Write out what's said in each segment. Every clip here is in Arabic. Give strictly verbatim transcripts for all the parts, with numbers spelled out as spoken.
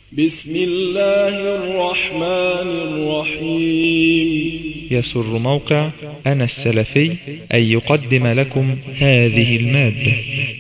بسم الله الرحمن الرحيم. يسر موقع أنا السلفي أن يقدم لكم هذه المادة.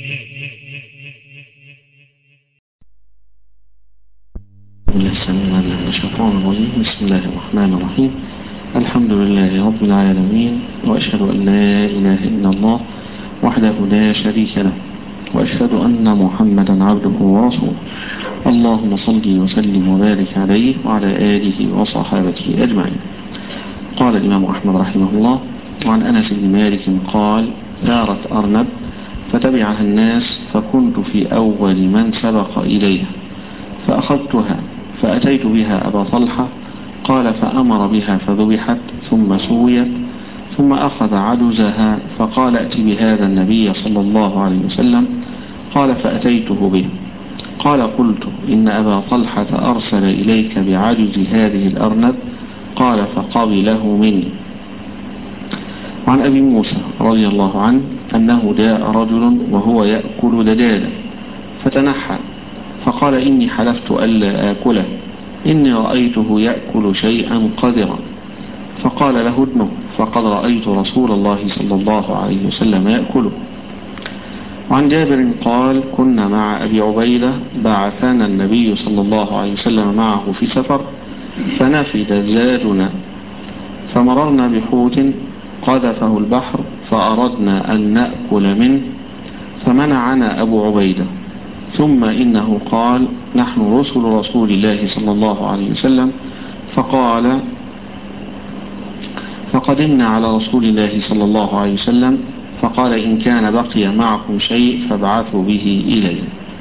بسم الله الرحمن الرحيم. الحمد لله رب العالمين، وأشهد أن لا إله إلا الله وحده لا شريك له، وأشهد أن محمدا عبده ورسوله. اللهم صل وسلم وبارك عليه وعلى آله وصحابته أجمعين. قال الإمام أحمد رحمه الله: وعن أنس بن مالك قال: ثارت أرنب فتبعها الناس، فكنت في أول من سبق إليها، فأخذتها فأتيت بها أبا طلحة، قال: فأمر بها فذبحت ثم سويت، ثم أخذ عجزها فقال: ائت بهذا النبي صلى الله عليه وسلم، قال: فأتيته به، قال: قلت: إن أبا طلحة أرسل إليك بعجز هذه الأرنب، قال: فقبله مني. وعن أبي موسى رضي الله عنه أنه جاء رجل وهو يأكل دجاجا فتنحى فقال: إني حلفت ألا آكله، إني رأيته يأكل شيئا قذرا. فقال له ابنه: فقد رأيت رسول الله صلى الله عليه وسلم يأكله. وعن جابر قال: كنا مع أبي عبيدة، بعثنا النبي صلى الله عليه وسلم معه في سفر، فنفد زادنا، فمررنا بحوت قذفه البحر، فأردنا أن نأكل منه، فمنعنا أبو عبيدة. ثم إنه قال: نحن رسل رسول الله صلى الله عليه وسلم. فقال: فقدمنا على رسول الله صلى الله عليه وسلم، فقال: إن كان بقي معكم شيء فابعثوا به إلي.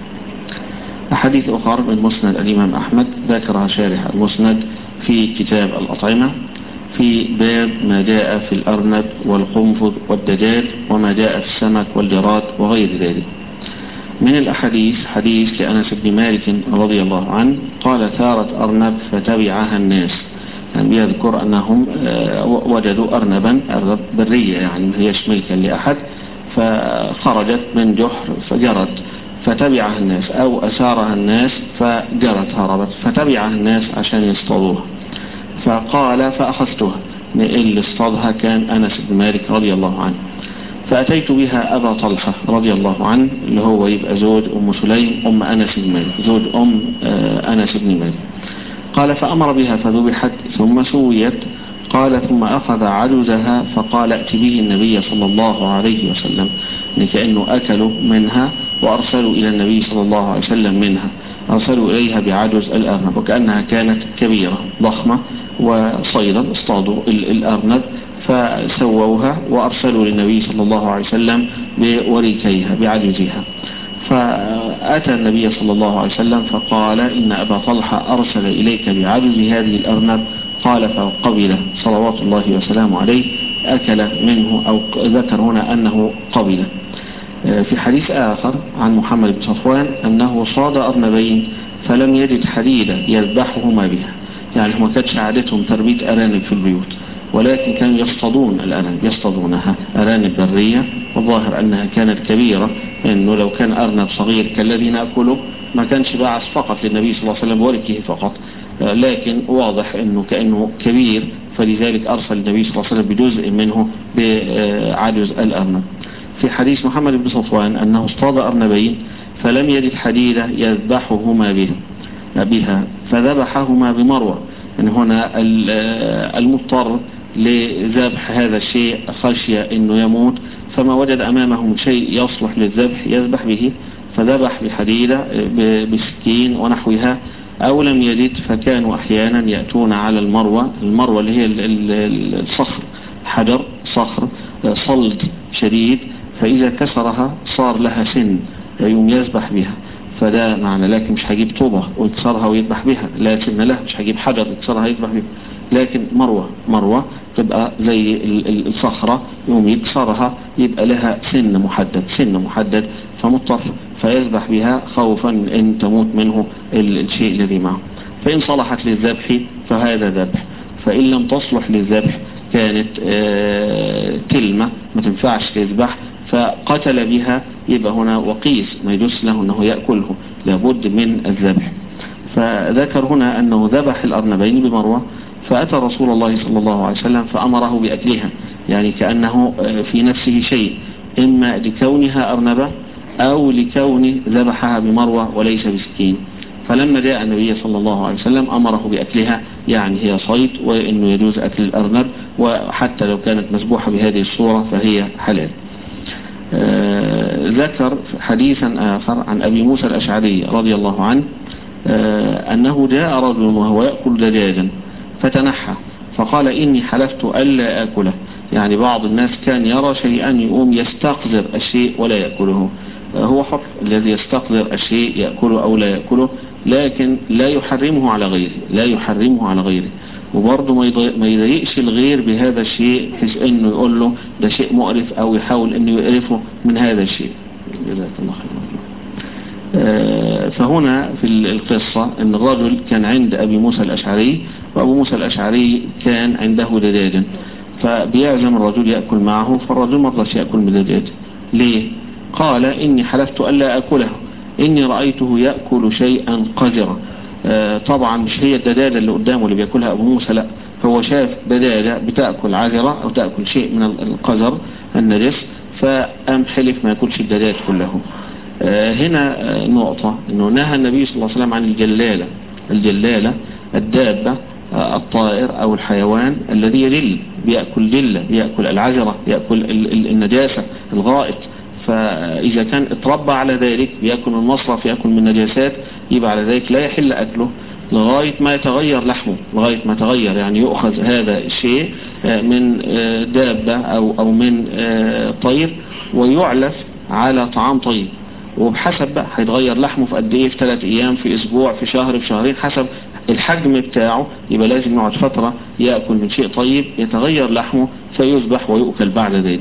أحاديث أخرى من مسند الإمام أحمد ذكرها شارح المسند في كتاب الأطعمة في باب ما جاء في الأرنب والقنفذ والدجاج، وما جاء في السمك والجراد وغير ذلك. من الأحاديث حديث لأنس بن مالك رضي الله عنه قال: ثارت أرنب فتبعها الناس، يعني بيذكر أنهم وجدوا أرنبا أرنب برية، يعني ما هيش ملكا لأحد، فخرجت من جحر فجرت فتبعها الناس، أو أسارها الناس فجرت هربت فتبعها الناس عشان يصطادوها. فقال: فأخذتها، اللي اصطادها كان أنس بن مالك رضي الله عنه، فأتيت بها أبا طلحة رضي الله عنه، اللي هو يبقى زوج أم سليم أم أنس بن مالك، زوج أم أنس بن مالك. قال: فأمر بها فذبحت ثم سويت، قال: ثم أخذ عجزها فقال: ائت به النبي صلى الله عليه وسلم، كأنه أكلوا منها وأرسلوا إلى النبي صلى الله عليه وسلم منها، أرسلوا إليها بعجز الأرنب، وكأنها كانت كبيرة ضخمة، وصيدا اصطادوا الأرنب فسووها وأرسلوا للنبي صلى الله عليه وسلم بوريكيها بعجزها. فأتى النبي صلى الله عليه وسلم فقال: إن أبا طلحة أرسل إليك بعجز هذه الأرنب، قال: فقبله صلوات الله وسلامه عليه، أكل منه، أو ذكر هنا أنه قبله. في حديث آخر عن محمد بن صفوان أنه صاد أرنبين فلم يجد حديدة يذبحهما بها، يعني ما كانتش عادتهم تربية أرانب في البيوت، ولكن كانوا يصطادون الأرانب، يصطادونها أرانب برية، والظاهر أنها كانت كبيرة، إنه لو كان أرنب صغير كالذي نأكله ما كانش باعث فقط للنبي صلى الله عليه وسلم بوركه فقط، لكن واضح أنه كأنه كبير، فلذلك أرسل النبي صلى الله عليه وسلم بجزء منه بعجز الأرنب. في حديث محمد بن صفوان أنه اصطاد أرنبين فلم يجد حديدة يذبحهما بها بها فذبحهما بمروة، يعني هنا المضطر لذبح هذا الشيء خشية أنه يموت، فما وجد أمامه من شيء يصلح للذبح يذبح به، فذبح بحديدة بسكين ونحوها، أو لم يجد فكانوا أحيانا يأتون على المروة، المروة اللي هي الصخر، حجر صخر صلد شديد، فإذا كسرها صار لها سن يوم يذبح بها، فده معنى. لكن مش هجيب طوبة ويكسرها ويذبح بها، لا سن له، مش هجيب حجر يكسرها يذبح بها، لكن مروة مروة تبقى زي الصخرة، يوم يكسرها يبقى لها سن محدد سن محدد فمضطر فيذبح بها خوفا ان تموت منه الشيء الذي معه. فإن صلحت للذبح فهذا ذبح، فإن لم تصلح للذبح كانت تلمة ما تنفعش للذبح، فقتل بها، يبقى هنا وقيس ما يجوز له أنه يأكله، لابد من الذبح. فذكر هنا أنه ذبح الأرنبين بمروة، فأتى رسول الله صلى الله عليه وسلم فأمره بأكلها، يعني كأنه في نفسه شيء، إما لكونها أرنبة أو لكون ذبحها بمروة وليس بسكين. فلما جاء النبي صلى الله عليه وسلم أمره بأكلها، يعني هي صيد وإنه يجوز أكل الأرنب، وحتى لو كانت مسبوحة بهذه الصورة فهي حلال. آه ذكر حديثا آخر عن أبي موسى الأشعري رضي الله عنه آه أنه جاء رجل وهو يأكل دجاجا فتنحى فقال إني حلفت ألا آكله. يعني بعض الناس كان يرى شيئا يقوم يستقذر الشيء ولا يأكله، هو حر الذي يستقذر الشيء يأكله أو لا يأكله، لكن لا يحرمه على غيره، لا يحرمه على غيره، وبرضه ما يضايقش الغير بهذا الشيء بحيث انه يقول له ده شيء مقرف او يحاول انه يقرفه من هذا الشيء. جزاك الله خير. فهنا في القصة ان الرجل كان عند ابي موسى الاشعري، وابو موسى الاشعري كان عنده دجاجا، فبيعزم الرجل يأكل معه، فالرجل ما رضاش يأكل من الدجاج. ليه؟ قال إني حلفت ألا أكله، إني رأيته يأكل شيئا قذرا. آه طبعا مش هي الدجاجة اللي قدامه اللي بيأكلها أبو موسى، لا، هو شاف دجاجة بتأكل عذرة أو تأكل شيء من القذر النجس، فأم حلف ما يأكلش الدجاج كله. آه هنا آه نقطة إنه نهى النبي صلى الله عليه وسلم عن الجلالة. الجلالة الدابة آه الطائر أو الحيوان الذي يجل، بيأكل جلة، بيأكل العذرة، بيأكل النجاسة الغائط. فإذا كان اتربى على ذلك بيأكل من مصرف، يأكل من نجاسات، يبقى على ذلك لا يحل أكله لغاية ما يتغير لحمه، لغاية ما يتغير، يعني يؤخذ هذا الشيء من دابة أو أو من طير ويعلف على طعام طيب، وبحسب بقى هيتغير لحمه في قد ايه، في ثلاث ايام، في اسبوع، في شهر، في شهرين، حسب الحجم بتاعه. يبقى لازم يقعد فترة يأكل من شيء طيب يتغير لحمه فيذبح ويؤكل بعد ذلك.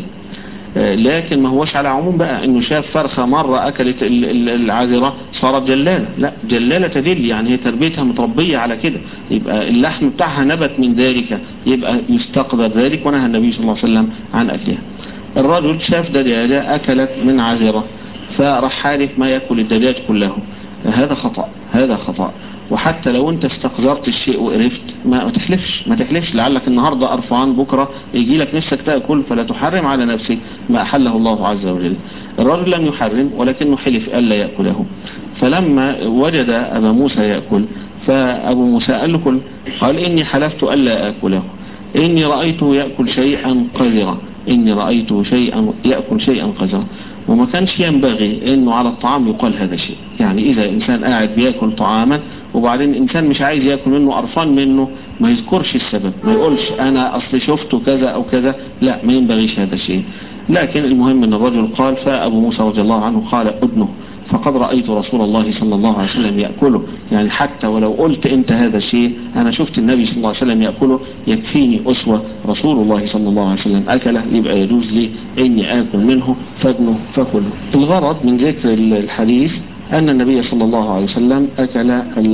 لكن ما هوش على عموم بقى انه شاف فرخة مرة اكلت العذرة صارت جلالة، لا، جلالة تدل يعني هي تربيتها متربية على كده، يبقى اللحم بتاعها نبت من ذلك، يبقى يستقذر ذلك، ونهى النبي صلى الله عليه وسلم عن اكلها. الرجل شاف دجاجة اكلت من عذرة فراح حالف ما يأكل الدجاج كله، هذا خطأ، هذا خطأ. وحتى لو انت استقذرت الشيء وقرفت ما تحلفش، ما تحلفش، لعلك النهاردة قرفان بكرة يجي لك نفسك تأكل، فلا تحرم على نفسك ما أحله الله عز وجل. الرجل لم يحرم ولكنه حلف ألا يأكله. فلما وجد أبا موسى يأكل فأبو موسى قال له كل، قال إني حلفت ألا أكله، إني رأيته يأكل شيئا قذرا، إني رأيته شيئا يأكل شيئا قذرا. وما كانش ينبغي انه على الطعام يقال هذا الشيء، يعني اذا انسان قاعد بياكل طعاما وبعدين انسان مش عايز ياكل منه قرفان منه ما يذكرش السبب، ما يقولش انا اصل شفته كذا او كذا، لا، ما ينبغيش هذا الشيء. لكن المهم ان الرجل قال، فابو موسى رضي الله عنه قال ابنه فقد رأيت رسول الله صلى الله عليه وسلم يأكله، يعني حتى ولو قلت انت هذا الشيء انا شفت النبي صلى الله عليه وسلم يأكله، يكفيني أسوة، رسول الله صلى الله عليه وسلم أكله، يبقى يجوز لي اني آكل منه فابنه فكله. الغرض من ذكر الحديث أن النبي صلى الله عليه وسلم أكل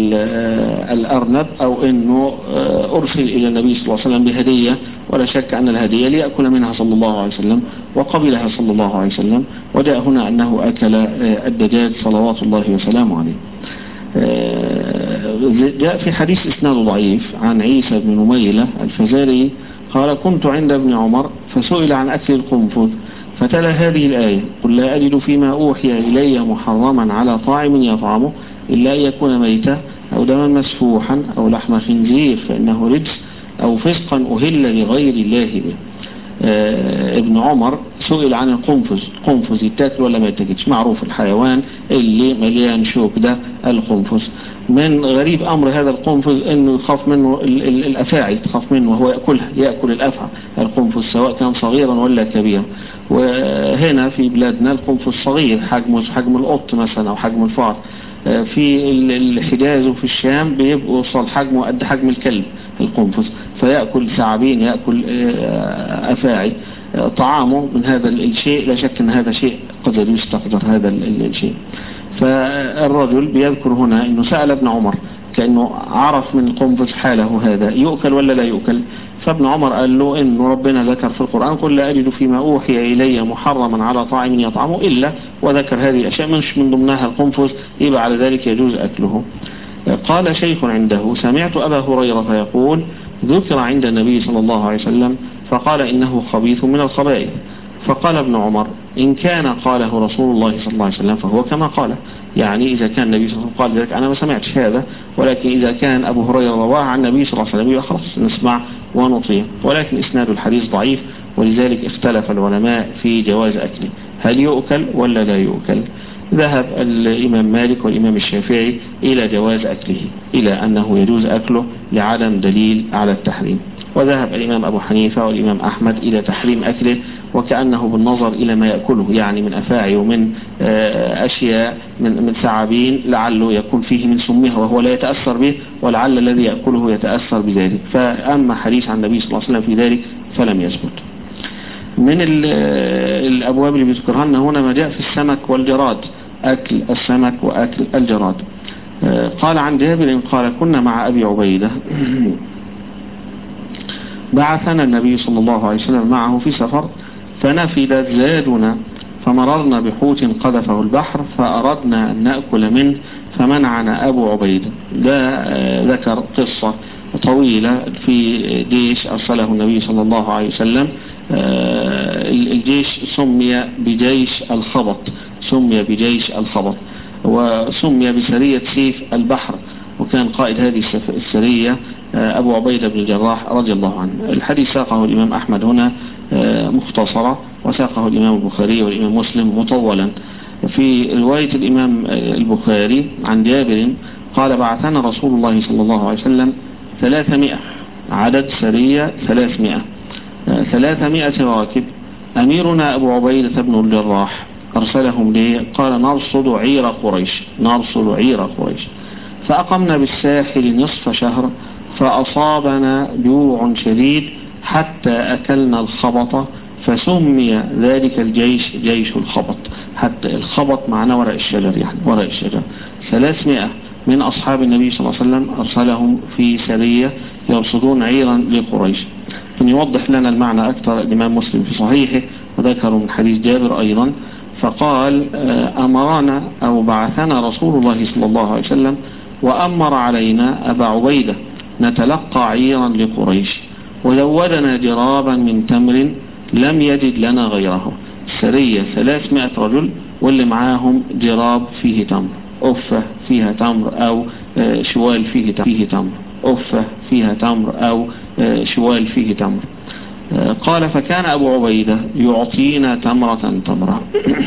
الأرنب، أو أنه أرسل إلى النبي صلى الله عليه وسلم بهدية، ولا شك أن الهدية ليأكل منها صلى الله عليه وسلم وقبلها صلى الله عليه وسلم. وجاء هنا أنه أكل الدجاج صلوات الله وسلامه عليه. جاء في حديث إسناد ضعيف عن عيسى بن نميلة الفزاري قال كنت عند ابن عمر فسئل عن أكل القنفذ فتلا هذه الآية قل لا أجد فيما أوحي إلي محرما على طاعم يطعمه إلا أن يكون ميتا أو دما مسفوحا أو لحم خنزير فإنه رجس أو فسقا أهل لغير الله به. آه ابن عمر سئل عن القنفذ، القنفذ يتاكل ولا ما يتاكلش؟ معروف الحيوان اللي مليان شوك ده القنفذ. من غريب أمر هذا القنفذ أنه يخاف منه الأفاعي، تخاف منه وهو يأكلها، يأكل الأفعى القنفذ سواء كان صغيرا ولا كبيرا. وهنا في بلادنا القنفذ صغير، حجمه حجم القط مثلا أو حجم الفار. في الحجاز وفي الشام بيبقوا وصل حجمه قد حجم الكلب القنفذ، فيأكل ثعابين، يأكل أفاعي. طعامه من هذا الشيء لا شك أن هذا شيء قد يستقدر هذا الشيء. فالرجل بيذكر هنا أنه سأل ابن عمر كأنه عرف من القنفذ حاله هذا يؤكل ولا لا يؤكل، فابن عمر قال له إنه ربنا ذكر في القرآن قل لا أجد فيما أوحي إلي محرما على طاعم يطعمه إلا، وذكر هذه الأشياء مش من ضمنها القنفذ، يبقى على ذلك يجوز أكله. قال شيخ عنده: سمعت أبا هريرة يقول: ذكر عند النبي صلى الله عليه وسلم فقال إنه خبيث من الخبائث. فقال ابن عمر: إن كان قاله رسول الله صلى الله عليه وسلم فهو كما قاله. يعني إذا كان النبي صلى الله عليه وسلم قال ذلك أنا ما سمعتش هذا، ولكن إذا كان أبو هريرة رواه عن النبي صلى الله عليه وسلم خلاص نسمع ونطيع. ولكن إسناد الحديث ضعيف، ولذلك اختلف العلماء في جواز أكله، هل يؤكل ولا لا يؤكل؟ ذهب الإمام مالك والإمام الشافعي إلى جواز أكله، إلى أنه يجوز أكله لعدم دليل على التحريم. وذهب الإمام أبو حنيفة والإمام أحمد إلى تحريم أكله، وكأنه بالنظر إلى ما يأكله، يعني من أفاعي ومن أشياء من من ثعابين لعله يكون فيه من سمها وهو لا يتأثر به، ولعل الذي يأكله يتأثر بذلك. فأما حديث عن النبي صلى الله عليه وسلم في ذلك فلم يثبت. من الأبواب اللي بيذكرها لنا هنا ما جاء في السمك والجراد، أكل السمك وأكل الجراد. قال عن جابر قال: كنا مع أبي عبيدة بعثنا النبي صلى الله عليه وسلم معه في سفر، فنفدت زادنا، فمررنا بحوت قذفه البحر فأردنا أن نأكل منه فمنعنا أبو عبيدة. ده ذكر قصة طويلة في جيش أرسله النبي صلى الله عليه وسلم. الجيش سمي بجيش الخبط، سمي بجيش الخبط وسمي بسرية سيف البحر، وكان قائد هذه السرية أبو عبيدة بن الجراح رضي الله عنه. الحديث ساقه الإمام أحمد هنا مختصرة، وساقه الإمام البخاري والإمام مسلم مطولا. في رواية الإمام البخاري عن جابر قال: بعثنا رسول الله صلى الله عليه وسلم ثلاثمائة، عدد سرية ثلاثمائة، ثلاثمائة راكب. أميرنا أبو عبيدة بن الجراح أرسلهم لي، قال: نرصد عير قريش، نرصد عير قريش. فأقمنا بالساحل نصف شهر، فأصابنا جوع شديد حتى أكلنا الخبط، فسمي ذلك الجيش جيش الخبط. حتى الخبط معناه ورق الشجر، يعني ورق الشجر. ثلاثمائة من أصحاب النبي صلى الله عليه وسلم أرسلهم في سرية يرصدون عيرا لقريش. أن يوضح لنا المعنى أكثر الإمام مسلم في صحيحه، وذكروا من حديث جابر أيضا، فقال: أمرنا أو بعثنا رسول الله صلى الله عليه وسلم وأمر علينا أبا عبيدة نتلقى عيرا لقريش، وزودنا جرابا من تمر لم يجد لنا غيره. سرية ثلاثمائة رجل واللي معاهم جراب فيه تمر، أفة فيها تمر أو شوال فيه فيه تمر، أفة فيها تمر أو شوال فيه تمر. قال: فكان أبو عبيدة يعطينا تمرة تمرة.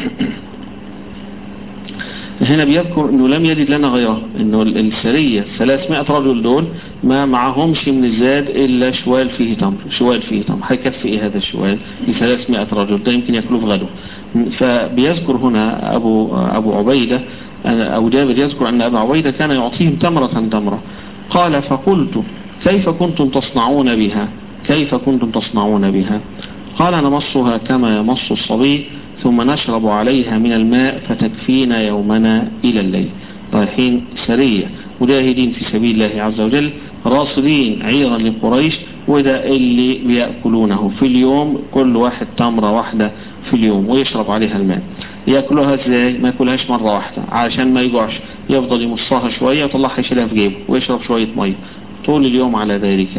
هنا بيذكر أنه لم يجد لنا غيره، أنه السرية ثلاثمائة رجل دول ما معهمش من الزاد إلا شوال فيه تمر، شوال فيه تمر. هيكفي إيه هذا الشوال لثلاثمائة رجل؟ ده يمكن يأكلوا في غدو. فبيذكر هنا أبو, أبو عبيدة أو جابر يذكر أن أبو عبيدة كان يعطيهم تمرة تمرة. قال: فقلت: كيف كنتم تصنعون بها؟ كيف كنتم تصنعون بها؟ قال: نمصها كما يمص الصبي، ثم نشرب عليها من الماء فتكفينا يومنا إلى الليل. رايحين سرية مجاهدين في سبيل الله عز وجل، راصدين عيرا لقريش، وده اللي بيأكلونه في اليوم، كل واحد تمرة واحدة في اليوم، ويشرب عليها الماء. يأكلوها ازاي؟ ما يأكلهاش مرة واحدة عشان ما يجوعش، يفضل يمصها شوية ويطلعها يشيلها في جيبه ويشرب شوية مية طول اليوم على ذلك.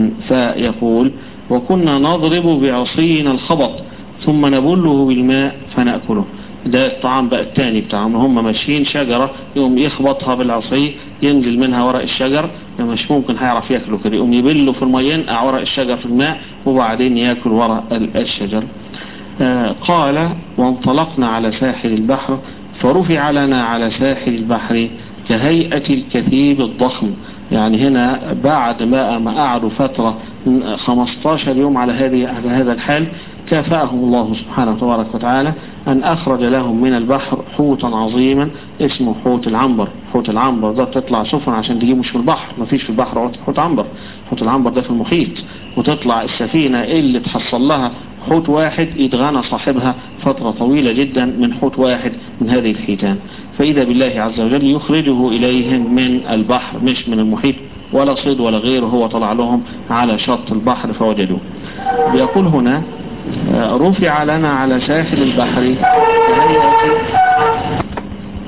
فيقول: وكنا نضرب بعصينا الخبط ثم نبله بالماء فنأكله. ده الطعام بقى التاني بتاعهم، هم ماشيين شجرة يقوم يخبطها بالعصي ينزل منها ورق الشجر، مش ممكن هيعرف يأكله كده، يقوم يبله في الماء ينقع ورق الشجر في الماء وبعدين يأكل ورق الشجر. آه قال: وانطلقنا على ساحل البحر، فرفع لنا على ساحل البحر كهيئة الكثيب الضخم. يعني هنا بعد ما ما قعدوا فترة خمستاشر يوم على هذه على هذا الحال، كافأهم الله سبحانه وتبارك وتعالى أن أخرج لهم من البحر حوتا عظيما اسمه حوت العنبر. حوت العنبر ده تطلع سفن عشان تجيبه، مش في البحر، ما فيش في البحر حوت عنبر. حوت العنبر ده في المحيط، وتطلع السفينة اللي تحصل لها حوت واحد يتغنى صاحبها فترة طويلة جدا من حوت واحد من هذه الحيتان. فإذا بالله عز وجل يخرجه إليهم من البحر، مش من المحيط ولا صيد ولا غيره، هو طلع لهم على شط البحر فوجدوه. بيقول هنا: رفع لنا على ساحل البحر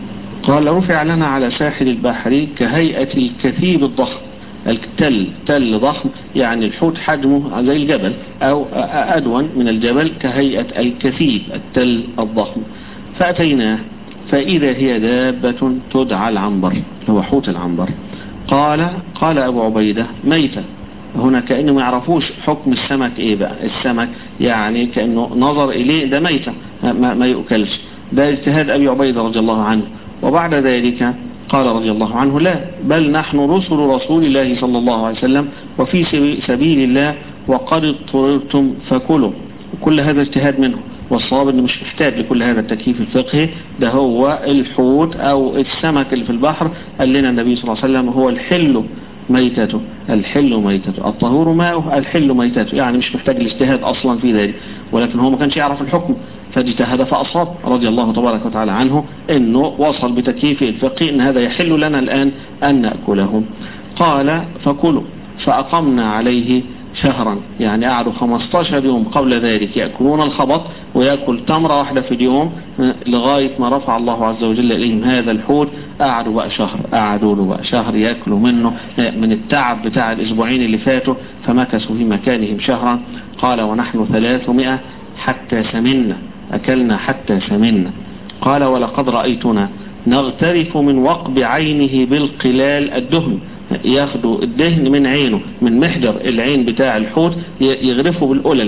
قال رفع لنا على ساحل البحر كهيئة الكثيب الضخم، التل تل ضخم يعني الحوت حجمه زي الجبل أو أدون من الجبل كهيئة الكثيب التل الضخم. فأتيناه فإذا هي دابة تدعى العنبر، هو حوت العنبر. قال قال أبو عبيدة ميتة. هنا كأنه ما يعرفوش حكم السمك إيه بقى، السمك يعني كأنه نظر إليه ده ميتة ما, ما يؤكلش. ده اجتهاد أبي عبيدة رضي الله عنه. وبعد ذلك قال رضي الله عنه لا بل نحن رسل رسول الله صلى الله عليه وسلم وفي سبيل الله وقد اضطررتم فكلوا. كل هذا اجتهاد منه، والصواب انه مش محتاج لكل هذا التكييف الفقهي، ده هو الحوت او السمك اللي في البحر قال لنا النبي صلى الله عليه وسلم هو الحل ميتته، الحل ميتته الطهور ماؤه الحل ميتته، يعني مش محتاج الاجتهاد اصلا في ذلك، ولكن هو ما كانش يعرف الحكم فاجتهد فأصاب رضي الله تبارك وتعالى عنه انه وصل بتكييفه الفقهي ان هذا يحل لنا الان ان نأكله. قال فكلوا فأقمنا عليه شهرا، يعني قعدوا خمستاشر يوم قبل ذلك يأكلون الخبط ويأكل تمرة واحدة في اليوم لغاية ما رفع الله عز وجل إليهم هذا الحوت. قعدوا بقى شهر، قعدوا له بقى شهر يأكلوا منه من التعب بتاع الأسبوعين اللي فاتوا، فمكثوا في مكانهم شهرا. قال ونحن ثلاثمائة حتى سمنا، أكلنا حتى سمنا. قال ولقد رأيتنا نغترف من وقب عينه بالقلال الدهن، ياخدوا الدهن من عينه من محجر العين بتاع الحوت يغرفوا بالقلل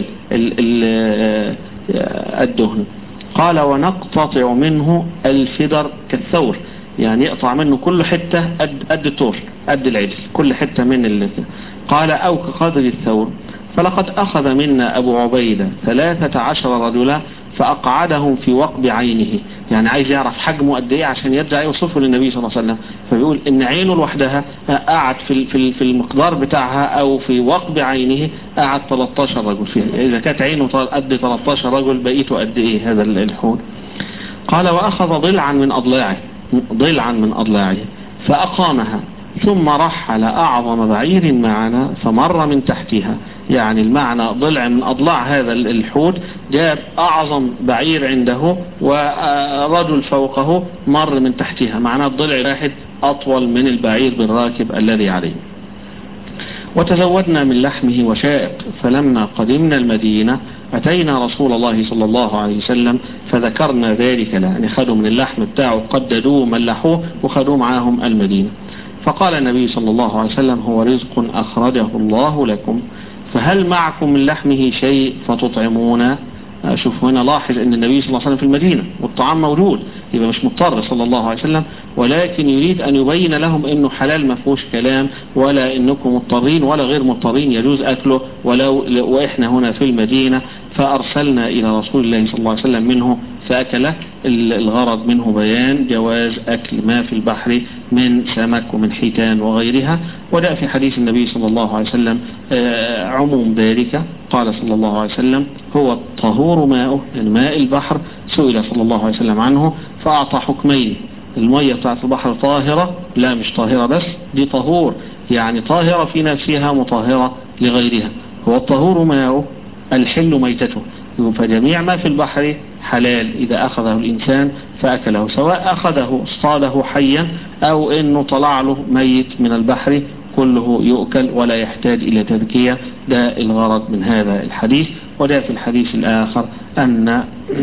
الدهن. قال ونقتطع منه الفدر كالثور، يعني يقطع منه كل حتة قد, قد الثور قد العجل كل حتة من ال... قال أو كقدر الثور. فلقد أخذ منا أبو عبيدة ثلاثة عشر رجلا فأقعدهم في وقب عينه، يعني عايز يعرف حجمه قد ايه عشان يرجع يوصفه للنبي صلى الله عليه وسلم. فبيقول ان عينه لوحدها قعد في في في المقدار بتاعها او في وقب عينه قعد ثلاثة عشر رجل فيها. اذا كانت عينه قد ثلاثة عشر رجل بقيته قد ايه هذا الحوت. قال واخذ ضلعا من اضلاعه ضلعا من اضلاعه فاقامها ثم رحل اعظم بعير معنا فمر من تحتها، يعني المعنى ضلع من أضلاع هذا الحوت جاب أعظم بعير عنده ورجل فوقه مر من تحتها، معناه الضلع الواحد أطول من البعير بالراكب الذي عليه. وتزودنا من لحمه وشائق، فلما قدمنا المدينة أتينا رسول الله صلى الله عليه وسلم فذكرنا ذلك له، يعني خدوا من اللحم بتاعه قددوه ملحوه وخدوه معاهم المدينة. فقال النبي صلى الله عليه وسلم هو رزق أخرجه الله لكم فهل معكم من لحمه شيء فتطعمون. شوف هنا لاحظ ان النبي صلى الله عليه وسلم في المدينة والطعام موجود، يبقى مش مضطر صلى الله عليه وسلم، ولكن يريد ان يبين لهم انه حلال ما فيهوش كلام، ولا انكم مضطرين ولا غير مضطرين يجوز اكله ولو واحنا هنا في المدينة. فارسلنا الى رسول الله صلى الله عليه وسلم منه فاكله. الغرض منه بيان جواز اكل ما في البحر من سمك ومن حيتان وغيرها. وجاء في حديث النبي صلى الله عليه وسلم عموم ذلك، قال صلى الله عليه وسلم هو الطهور ماؤه، يعني ماء البحر. سئل صلى الله عليه وسلم عنه فأعطى حكمين، المية بتاعت البحر طاهرة، لا مش طاهرة بس، دي طهور يعني طاهرة في نفسها مطهرة لغيرها. هو الطهور ماؤه الحل ميتته، فجميع ما في البحر حلال إذا أخذه الإنسان فأكله، سواء أخذه اصطاده حيا أو إنه طلع له ميت من البحر، كله يؤكل ولا يحتاج إلى تذكية. ده الغرض من هذا الحديث. وده في الحديث الآخر أن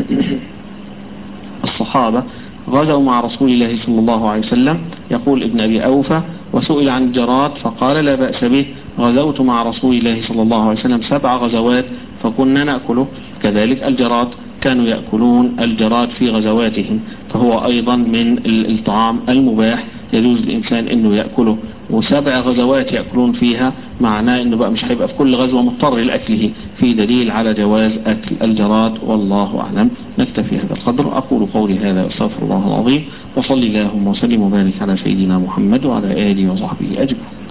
الصحابة غزوا مع رسول الله صلى الله عليه وسلم، يقول ابن أبي أوفى وسئل عن الجراد فقال لا بأس به، غزوت مع رسول الله صلى الله عليه وسلم سبع غزوات فكنا نأكله. كذلك الجراد كانوا يأكلون الجراد في غزواتهم، فهو أيضا من الطعام المباح يجوز الإنسان أنه يأكله، وسبع غزوات يأكلون فيها، معناه أنه بقى مش هيبقى في كل غزوة مضطر لأكله، في دليل على جواز أكل الجراد. والله أعلم. نكتفي هذا القدر. أقول قولي هذا واستغفر الله العظيم، وصلي اللهم وسلم وبارك على سيدنا محمد وعلى آله وصحبه أجمعين.